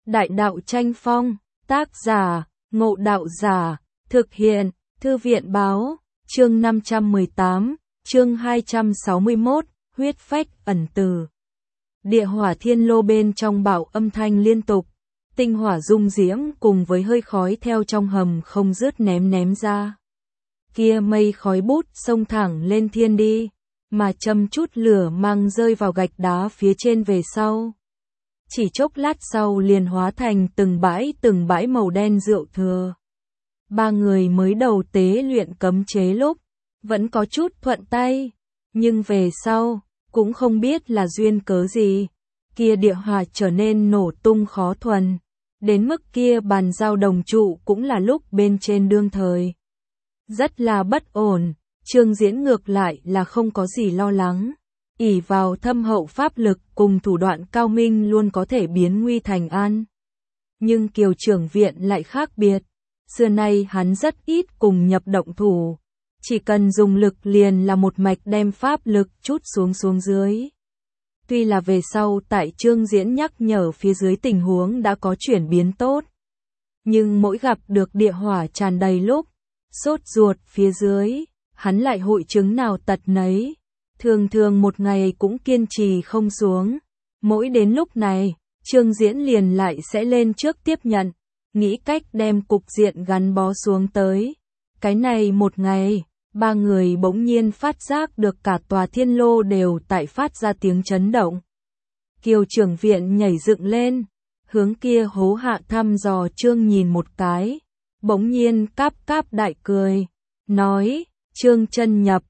Đại đạo tranh phong, tác giả, Ngộ Đạo Giả, thực hiện, Thư viện báo, chương 518, chương 261, huyết phách ẩn từ. Địa hỏa thiên lô bên trong bạo âm thanh liên tục, tinh hỏa dung diễm cùng với hơi khói theo trong hầm không dứt ném ra. Kia mây khói bút xông thẳng lên thiên đi, mà châm chút lửa mang rơi vào gạch đá phía trên về sau. Chỉ chốc lát sau liền hóa thành từng bãi màu đen rượu thừa. Ba người mới đầu tế luyện cấm chế lúc, vẫn có chút thuận tay, nhưng về sau, cũng không biết là duyên cớ gì, kia địa hỏa trở nên nổ tung khó thuần, đến mức kia bàn giao đồng trụ cũng là lúc bên trên đương thời. Rất là bất ổn, Trương Diễn ngược lại là không có gì lo lắng, ỷ vào thâm hậu pháp lực cùng thủ đoạn cao minh luôn có thể biến nguy thành an. Nhưng Kiều trưởng viện lại khác biệt, xưa nay hắn rất ít cùng nhập động thủ, chỉ cần dùng lực liền là một mạch đem pháp lực chút xuống dưới. Tuy là về sau tại Trương Diễn nhắc nhở phía dưới tình huống đã có chuyển biến tốt, nhưng mỗi gặp được địa hỏa tràn đầy lúc, sốt ruột phía dưới, hắn lại hội chứng nào tật nấy, thường một ngày cũng kiên trì không xuống. Mỗi đến lúc này, Trương Diễn liền lại sẽ lên trước tiếp nhận, nghĩ cách đem cục diện gắn bó xuống tới. Cái này một ngày, ba người bỗng nhiên phát giác được cả tòa thiên lô đều tại phát ra tiếng chấn động. Kiều trưởng viện nhảy dựng lên, hướng kia hố hạ thăm dò Trương nhìn một cái, bỗng nhiên cáp đại cười, nói, Trương chân nhập,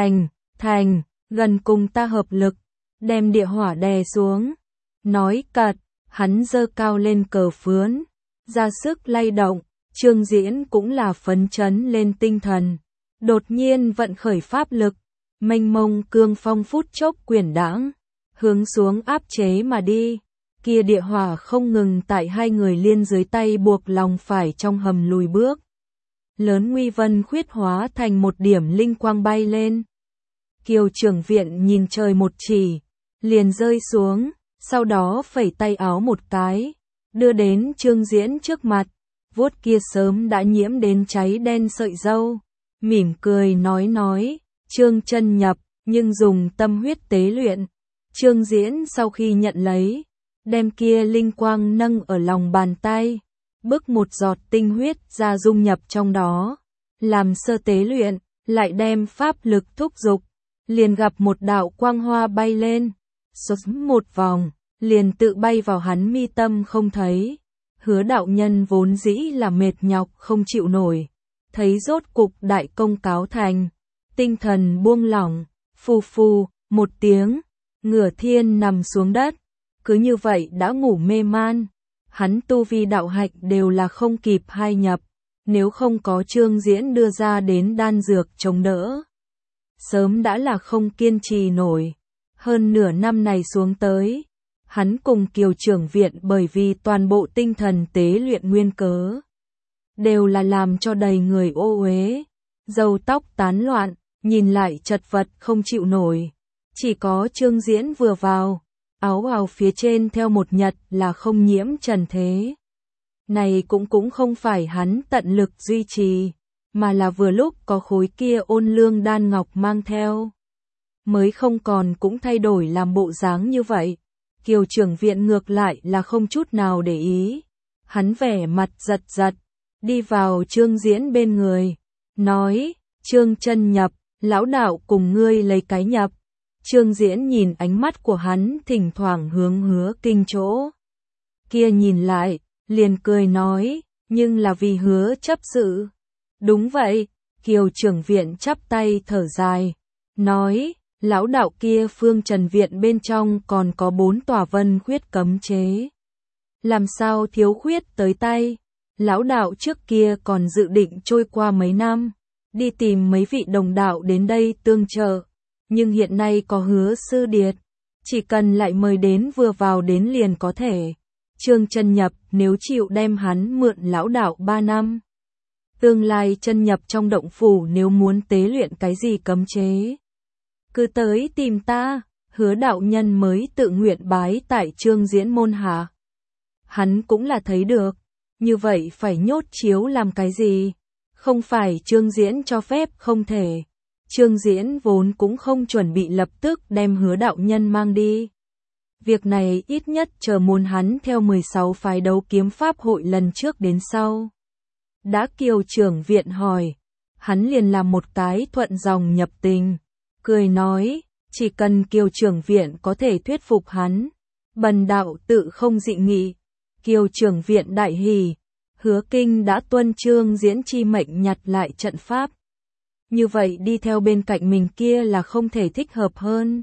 thành, gần cùng ta hợp lực, đem địa hỏa đè xuống. Nói cật, hắn giơ cao lên cờ phướn, ra sức lay động, Trương Diễn cũng là phấn chấn lên tinh thần. Đột nhiên vận khởi pháp lực, mênh mông cương phong phút chốc quyển đãng, hướng xuống áp chế mà đi. Kia địa hỏa không ngừng tại hai người liên dưới tay buộc lòng phải trong hầm lùi bước. Lớn nguy vân khuyết hóa thành một điểm linh quang bay lên. Kiều trưởng viện nhìn trời một chỉ, liền rơi xuống, sau đó phẩy tay áo một cái, đưa đến Trương Diễn trước mặt, vuốt kia sớm đã nhiễm đến cháy đen sợi râu, mỉm cười nói, Trương chân nhập, nhưng dùng tâm huyết tế luyện. Trương Diễn sau khi nhận lấy, đem kia linh quang nâng ở lòng bàn tay, bức một giọt tinh huyết ra dung nhập trong đó, làm sơ tế luyện, lại đem pháp lực thúc dục, liền gặp một đạo quang hoa bay lên, xuất một vòng, liền tự bay vào hắn mi tâm không thấy. Hứa đạo nhân vốn dĩ là mệt nhọc không chịu nổi, thấy rốt cục đại công cáo thành, tinh thần buông lỏng, phù một tiếng, ngửa thiên nằm xuống đất, cứ như vậy đã ngủ mê man. Hắn tu vi đạo hạnh đều là không kịp hai nhập, nếu không có Trương Diễn đưa ra đến đan dược chống đỡ, sớm đã là không kiên trì nổi. Hơn nửa năm này xuống tới, hắn cùng Kiều trưởng viện bởi vì toàn bộ tinh thần tế luyện nguyên cớ, đều là làm cho đầy người ô uế, râu tóc tán loạn, nhìn lại chật vật không chịu nổi. Chỉ có Trương Diễn vừa vào, áo bào phía trên theo một nhật là không nhiễm trần thế. Này cũng không phải hắn tận lực duy trì, mà là vừa lúc có khối kia ôn lương đan ngọc mang theo, mới không còn cũng thay đổi làm bộ dáng như vậy. Kiều trưởng viện ngược lại là không chút nào để ý, hắn vẻ mặt giật, đi vào Trương Diễn bên người, nói, Trương chân nhập, lão đạo cùng ngươi lấy cái nhập. Trương Diễn nhìn ánh mắt của hắn thỉnh thoảng hướng Hứa Kinh chỗ kia nhìn lại, liền cười nói, nhưng là vì Hứa chấp sự. Đúng vậy, Kiều trưởng viện chắp tay thở dài, nói, lão đạo kia phương trần viện bên trong còn có 4 tòa vân khuyết cấm chế. Làm sao thiếu khuyết tới tay, lão đạo trước kia còn dự định trôi qua mấy năm, đi tìm mấy vị đồng đạo đến đây tương trợ. Nhưng hiện nay có Hứa sư điệt, chỉ cần lại mời đến vừa vào đến liền có thể. Trương chân nhập nếu chịu đem hắn mượn lão đạo 3 năm. Tương lai chân nhập trong động phủ nếu muốn tế luyện cái gì cấm chế, cứ tới tìm ta. Hứa đạo nhân mới tự nguyện bái tại Trương Diễn môn hạ. hắn cũng là thấy được. Như vậy phải nhốt chiếu làm cái gì? Không phải Trương Diễn cho phép không thể. Trương Diễn vốn cũng không chuẩn bị lập tức đem Hứa đạo nhân mang đi. Việc này ít nhất chờ muốn hắn theo 16 phái đấu kiếm pháp hội lần trước đến sau. Đã Kiều trưởng viện hỏi, hắn liền làm một cái thuận dòng nhập tình, cười nói, chỉ cần Kiều trưởng viện có thể thuyết phục hắn, bần đạo tự không dị nghị. Kiều trưởng viện đại hỉ, Hứa Kinh đã tuân Trương Diễn chi mệnh nhặt lại trận pháp. Như vậy đi theo bên cạnh mình kia là không thể thích hợp hơn.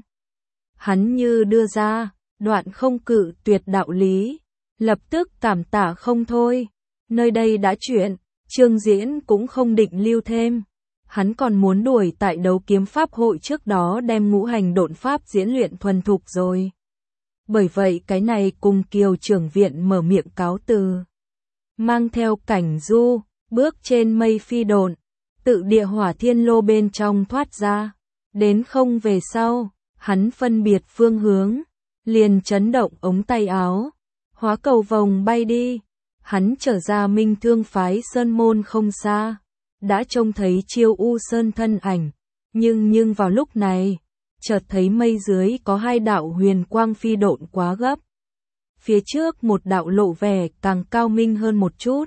Hắn như đưa ra, đoạn không cự tuyệt đạo lý, lập tức cảm tạ không thôi. Nơi đây đã chuyện, Trương Diễn cũng không định lưu thêm. Hắn còn muốn đuổi tại đấu kiếm pháp hội trước đó đem ngũ hành độn pháp diễn luyện thuần thục rồi. Bởi vậy cái này cùng Kiều trưởng viện mở miệng cáo từ. Mang theo Cảnh Du, bước trên mây phi độn, tự địa hỏa thiên lô bên trong thoát ra. Đến không về sau, hắn phân biệt phương hướng, liền chấn động ống tay áo, hóa cầu vồng bay đi. Hắn trở ra Minh Thương phái sơn môn không xa, đã trông thấy Chiêu U Sơn thân ảnh, nhưng vào lúc này, chợt thấy mây dưới có hai đạo huyền quang phi độn quá gấp. Phía trước một đạo lộ vẻ càng cao minh hơn một chút,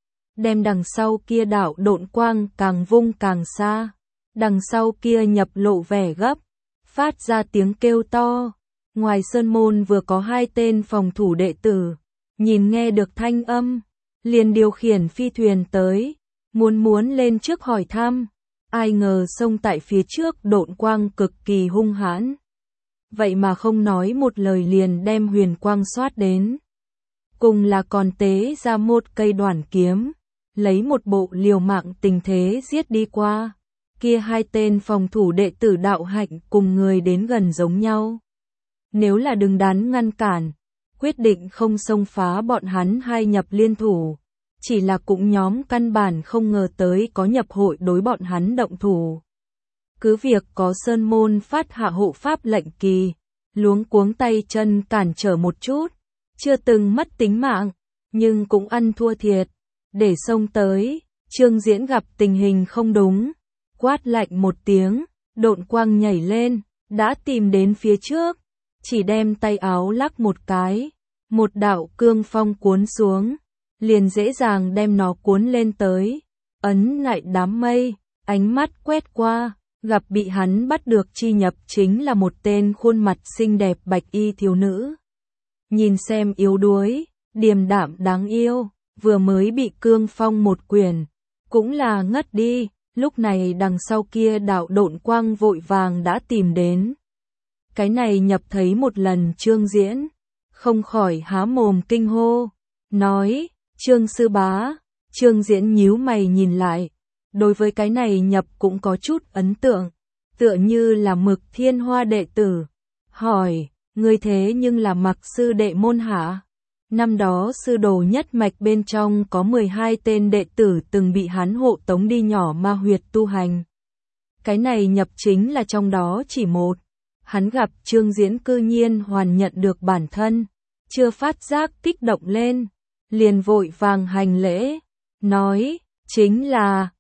đem đằng sau kia đạo độn quang càng vung càng xa, đằng sau kia nhập lộ vẻ gấp, phát ra tiếng kêu to. Ngoài sơn môn vừa có hai tên phòng thủ đệ tử, nhìn nghe được thanh âm, liền điều khiển phi thuyền tới, muốn lên trước hỏi thăm, ai ngờ xông tại phía trước độn quang cực kỳ hung hãn. Vậy mà không nói một lời liền đem huyền quang xoát đến. Cùng là còn tế ra một cây đoản kiếm, lấy một bộ liều mạng tình thế giết đi qua. Kia hai tên phòng thủ đệ tử đạo hạnh cùng người đến gần giống nhau. Nếu là đứng đắn ngăn cản, quyết định không xông phá bọn hắn hai nhập liên thủ. Chỉ là cũng nhóm căn bản không ngờ tới có nhập hội đối bọn hắn động thủ. Cứ việc có sơn môn phát hạ hộ pháp lệnh kỳ, luống cuống tay chân cản trở một chút, chưa từng mất tính mạng, nhưng cũng ăn thua thiệt. Để xông tới, Trương Diễn gặp tình hình không đúng, quát lạnh một tiếng, độn quang nhảy lên, đã tìm đến phía trước, chỉ đem tay áo lắc một cái, một đạo cương phong cuốn xuống, liền dễ dàng đem nó cuốn lên tới, ấn lại đám mây, ánh mắt quét qua, gặp bị hắn bắt được chi nhập chính là một tên khuôn mặt xinh đẹp bạch y thiếu nữ. Nhìn xem yếu đuối, điềm đạm đáng yêu, vừa mới bị cương phong một quyền, cũng là ngất đi, lúc này đằng sau kia đạo độn quang vội vàng đã tìm đến. Cái này nhập thấy một lần Trương Diễn, không khỏi há mồm kinh hô, nói, Trương sư bá. Trương Diễn nhíu mày nhìn lại, đối với cái này nhập cũng có chút ấn tượng, tựa như là Mực Thiên Hoa đệ tử. Hỏi, ngươi thế nhưng là Mặc sư đệ môn hả? Năm đó sư đồ nhất mạch bên trong có 12 tên đệ tử từng bị hắn hộ tống đi nhỏ ma huyệt tu hành. Cái này nhập chính là trong đó chỉ một. Hắn gặp Trương Diễn cư nhiên hoàn nhận được bản thân, chưa phát giác kích động lên, liền vội vàng hành lễ, nói, chính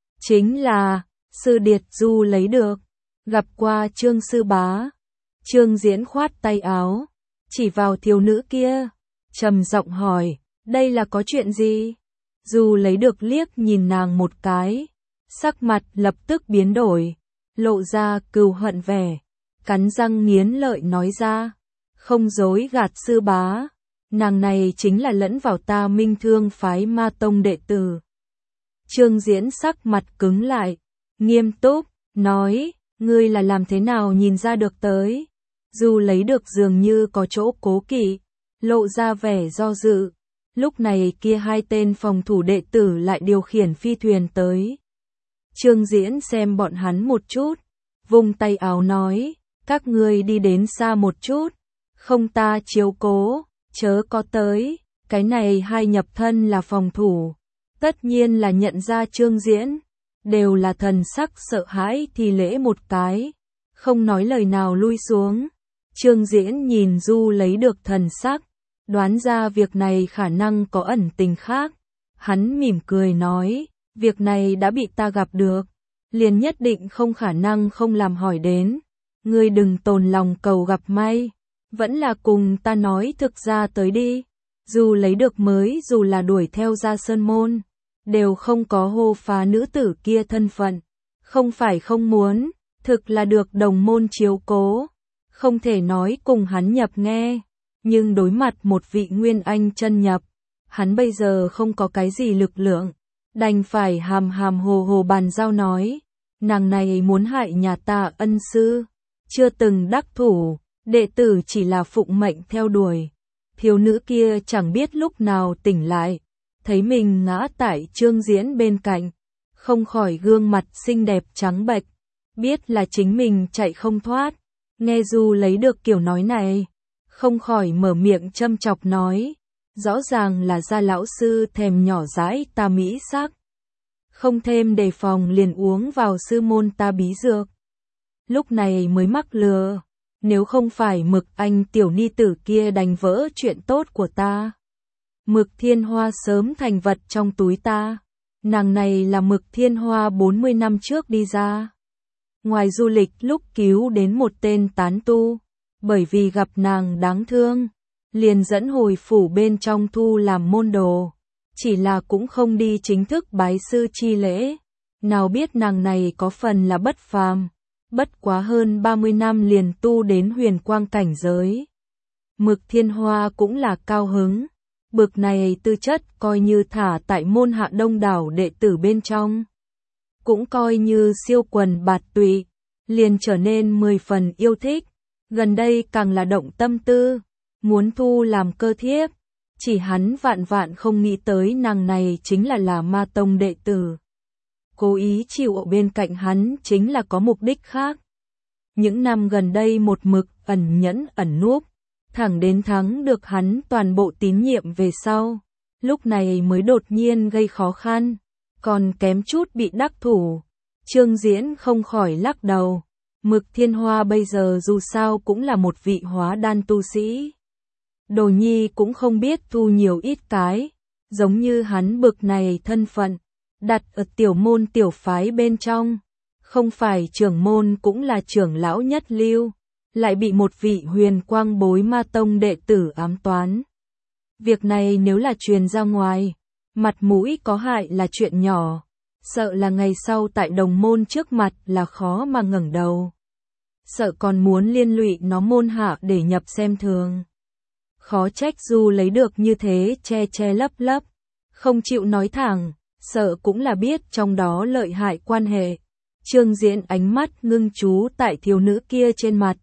là, sư điệt du lấy được, gặp qua Trương sư bá. Trương Diễn khoát tay áo, chỉ vào thiếu nữ kia, trầm giọng hỏi, đây là có chuyện gì? Du lấy được liếc nhìn nàng một cái, sắc mặt lập tức biến đổi, lộ ra cừu hận vẻ, cắn răng nghiến lợi nói ra, không dối gạt sư bá, nàng này chính là lẫn vào ta Minh Thương phái Ma Tông đệ tử. Trương Diễn sắc mặt cứng lại, nghiêm túc, nói, ngươi là làm thế nào nhìn ra được tới? Du lấy được dường như có chỗ cố kỵ, lộ ra vẻ do dự. Lúc này kia hai tên phòng thủ đệ tử lại điều khiển phi thuyền tới. Trương Diễn xem bọn hắn một chút, vung tay áo nói, các ngươi đi đến xa một chút, không ta chiếu cố, chớ có tới. Cái này hai nhập thân là phòng thủ, tất nhiên là nhận ra Trương Diễn, đều là thần sắc sợ hãi thì lễ một cái, không nói lời nào lui xuống. Trương Diễn nhìn Du lấy được thần sắc, đoán ra việc này khả năng có ẩn tình khác. Hắn mỉm cười nói, việc này đã bị ta gặp được, liền nhất định không khả năng không làm hỏi đến. Ngươi đừng tồn lòng cầu gặp may, vẫn là cùng ta nói thực ra tới đi. Dù lấy được mới dù là đuổi theo ra sơn môn, đều không có hô phá nữ tử kia thân phận. Không phải không muốn, thực là được đồng môn chiếu cố. Không thể nói cùng hắn nhập nghe, nhưng đối mặt một vị nguyên anh chân nhập, hắn bây giờ không có cái gì lực lượng, đành phải hàm hàm hồ hồ bàn giao nói, nàng này muốn hại nhà ta ân sư, chưa từng đắc thủ, đệ tử chỉ là phụng mệnh theo đuổi. Thiếu nữ kia chẳng biết lúc nào tỉnh lại, thấy mình ngã tại Trương Diễn bên cạnh, không khỏi gương mặt xinh đẹp trắng bệch, biết là chính mình chạy không thoát. Nghe Du lấy được kiểu nói này, không khỏi mở miệng châm chọc nói, rõ ràng là Gia lão sư thèm nhỏ dãi ta mỹ sắc, không thêm đề phòng liền uống vào sư môn ta bí dược. Lúc này mới mắc lừa, nếu không phải Mực Anh tiểu ni tử kia đánh vỡ chuyện tốt của ta, Mực Thiên Hoa sớm thành vật trong túi ta. Nàng này là Mực Thiên Hoa 40 năm trước đi ra ngoài du lịch lúc cứu đến một tên tán tu, bởi vì gặp nàng đáng thương, liền dẫn hồi phủ bên trong thu làm môn đồ, chỉ là cũng không đi chính thức bái sư chi lễ. Nào biết nàng này có phần là bất phàm, bất quá hơn 30 năm liền tu đến huyền quang cảnh giới. Mực Thiên Hoa cũng là cao hứng, bực này tư chất coi như thả tại môn hạ đông đảo đệ tử bên trong, cũng coi như siêu quần bạt tụy, liền trở nên 10 phần yêu thích, gần đây càng là động tâm tư, muốn thu làm cơ thiếp, chỉ hắn vạn vạn không nghĩ tới nàng này chính là ma tông đệ tử. Cố ý chịu ở bên cạnh hắn chính là có mục đích khác. Những năm gần đây một mực ẩn nhẫn ẩn núp, thẳng đến thắng được hắn toàn bộ tín nhiệm về sau, lúc này mới đột nhiên gây khó khăn, còn kém chút bị đắc thủ. Trương Diễn không khỏi lắc đầu, Mực Thiên Hoa bây giờ dù sao cũng là một vị hóa đan tu sĩ. Đồ nhi cũng không biết thu nhiều ít cái, giống như hắn bực này thân phận, đặt ở tiểu môn tiểu phái bên trong, không phải trưởng môn cũng là trưởng lão nhất lưu, lại bị một vị huyền quang bối ma tông đệ tử ám toán. Việc này nếu là truyền ra ngoài, mặt mũi có hại là chuyện nhỏ, sợ là ngày sau tại đồng môn trước mặt là khó mà ngẩng đầu. Sợ còn muốn liên lụy nó môn hạ để nhập xem thường. Khó trách Du lấy được như thế che che lấp lấp, không chịu nói thẳng, sợ cũng là biết trong đó lợi hại quan hệ. Trương Diễn ánh mắt ngưng chú tại thiếu nữ kia trên mặt,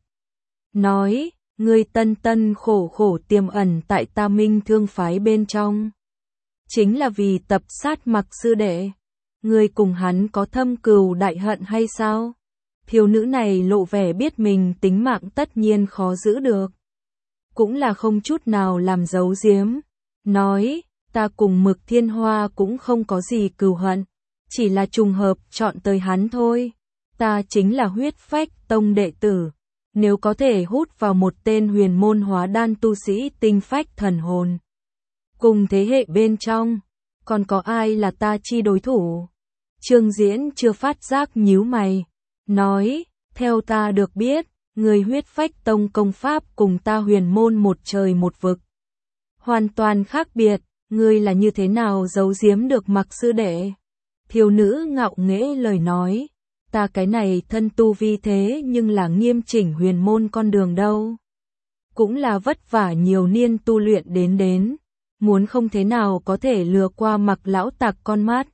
nói, ngươi tân tân khổ khổ tiềm ẩn tại Ta Minh Thương phái bên trong, chính là vì tập sát Mặc sư đệ. Ngươi cùng hắn có thâm cừu đại hận hay sao? Thiếu nữ này lộ vẻ biết mình tính mạng tất nhiên khó giữ được, cũng là không chút nào làm giấu giếm, nói, ta cùng Mực Thiên Hoa cũng không có gì cừu hận, chỉ là trùng hợp chọn tới hắn thôi. Ta chính là Huyết Phách tông đệ tử, nếu có thể hút vào một tên huyền môn hóa đan tu sĩ tinh phách thần hồn, cùng thế hệ bên trong, còn có ai là ta chi đối thủ? Trương Diễn chưa phát giác nhíu mày, nói, theo ta được biết, người Huyết Phách tông công pháp cùng ta huyền môn một trời một vực, hoàn toàn khác biệt, ngươi là như thế nào giấu giếm được Mặc sư đệ? Thiếu nữ ngạo nghễ lời nói, ta cái này thân tu vi thế nhưng là nghiêm chỉnh huyền môn con đường đâu. Cũng là vất vả nhiều niên tu luyện đến, muốn không thế nào có thể lừa qua Mặc lão tặc con mắt.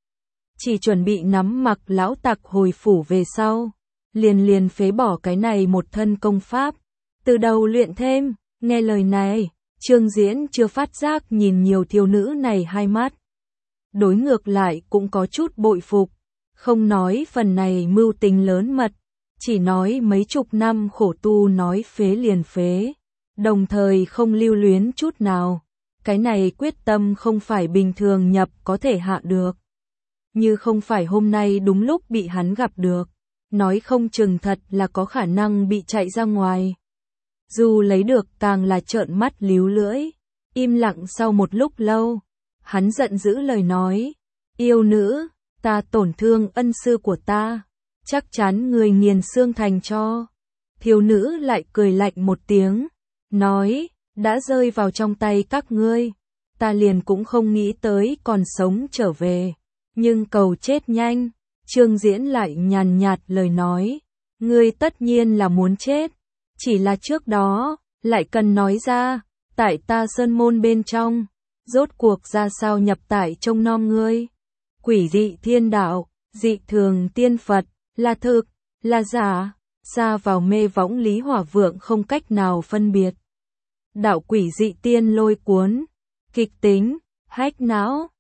Chỉ chuẩn bị nắm Mặc lão tặc hồi phủ về sau, liền phế bỏ cái này một thân công pháp, từ đầu luyện thêm. Nghe lời này, Trương Diễn chưa phát giác nhìn nhiều thiếu nữ này hai mắt. Đối ngược lại cũng có chút bội phục, không nói phần này mưu tính lớn mật, chỉ nói mấy chục năm khổ tu nói phế liền phế, đồng thời không lưu luyến chút nào. Cái này quyết tâm không phải bình thường nhập có thể hạ được. Như không phải hôm nay đúng lúc bị hắn gặp được, nói không chừng thật là có khả năng bị chạy ra ngoài. Dù lấy được càng là trợn mắt líu lưỡi, Im lặng sau một lúc lâu, hắn giận dữ lời nói, yêu nữ, ta tổn thương ân sư của ta, chắc chắn người nghiền xương thành cho. Thiếu nữ lại cười lạnh một tiếng, nói, đã rơi vào trong tay các ngươi, ta liền cũng không nghĩ tới còn sống trở về, nhưng cầu chết nhanh. Trương Diễn lại nhàn nhạt lời nói, ngươi tất nhiên là muốn chết, chỉ là trước đó, lại cần nói ra, tại ta sơn môn bên trong, rốt cuộc ra sao nhập tại trông nom ngươi. Quỷ dị thiên đạo, dị thường tiên Phật, là thực, là giả, xa vào mê võng Lý Hỏa Vượng không cách nào phân biệt. Đạo quỷ dị tiên lôi cuốn, kịch tính, hách não,